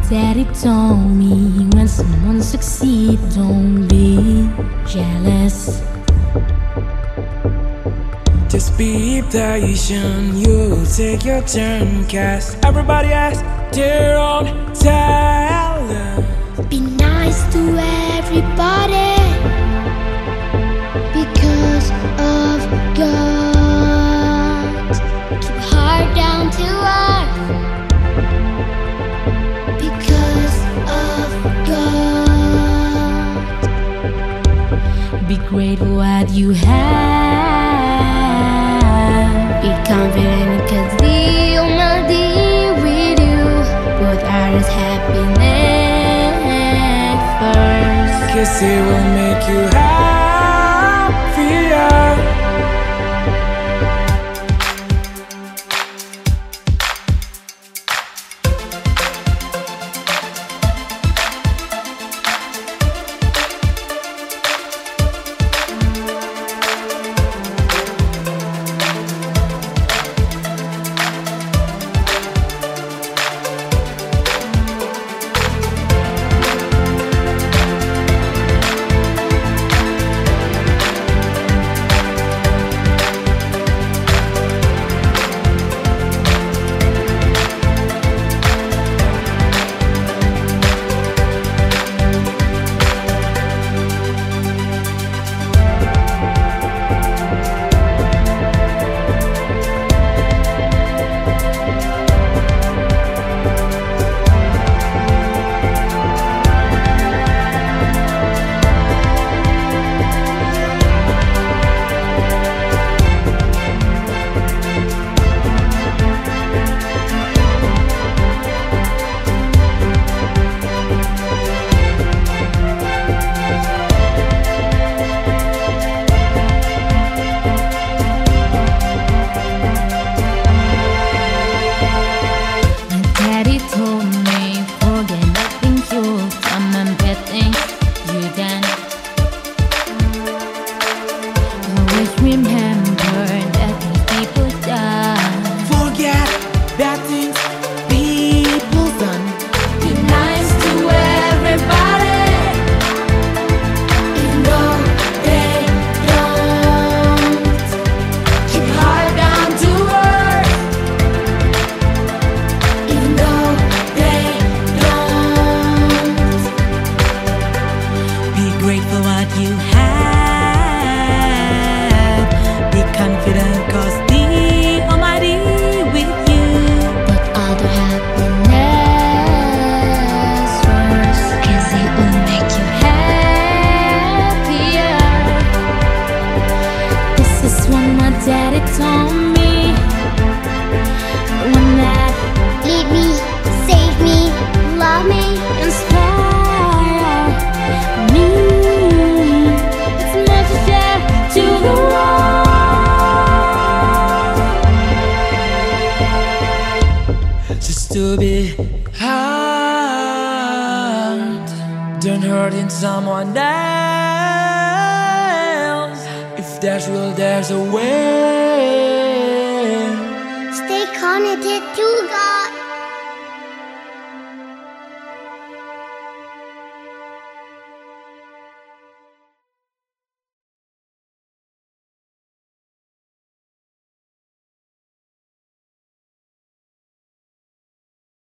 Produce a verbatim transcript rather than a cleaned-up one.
Daddy told me when someone succeeds, don't be jealous. Just be patient, you'll take your turn, cause everybody has their own talent. Be nice to everybody because of God. Keep your heart down to earth because of God. Be grateful what you have. Be confident cause the Almighty with you. Put others happiness first, Cause it will make you happier. Remember that these people die. Forget bad things people done. Be nice to everybody, even though they don't. Keep your heart down to earth, even though they don't. Be grateful what you have. Confident cause the Almighty with you. Put all the happiness first, cause it will make you happier. This is what my daddy told me. One that lead me, save me, love me, inspire me. It's meant to share to the world. To be hard, don't hurting someone else. If there's will, there's a way. Stay connected to God.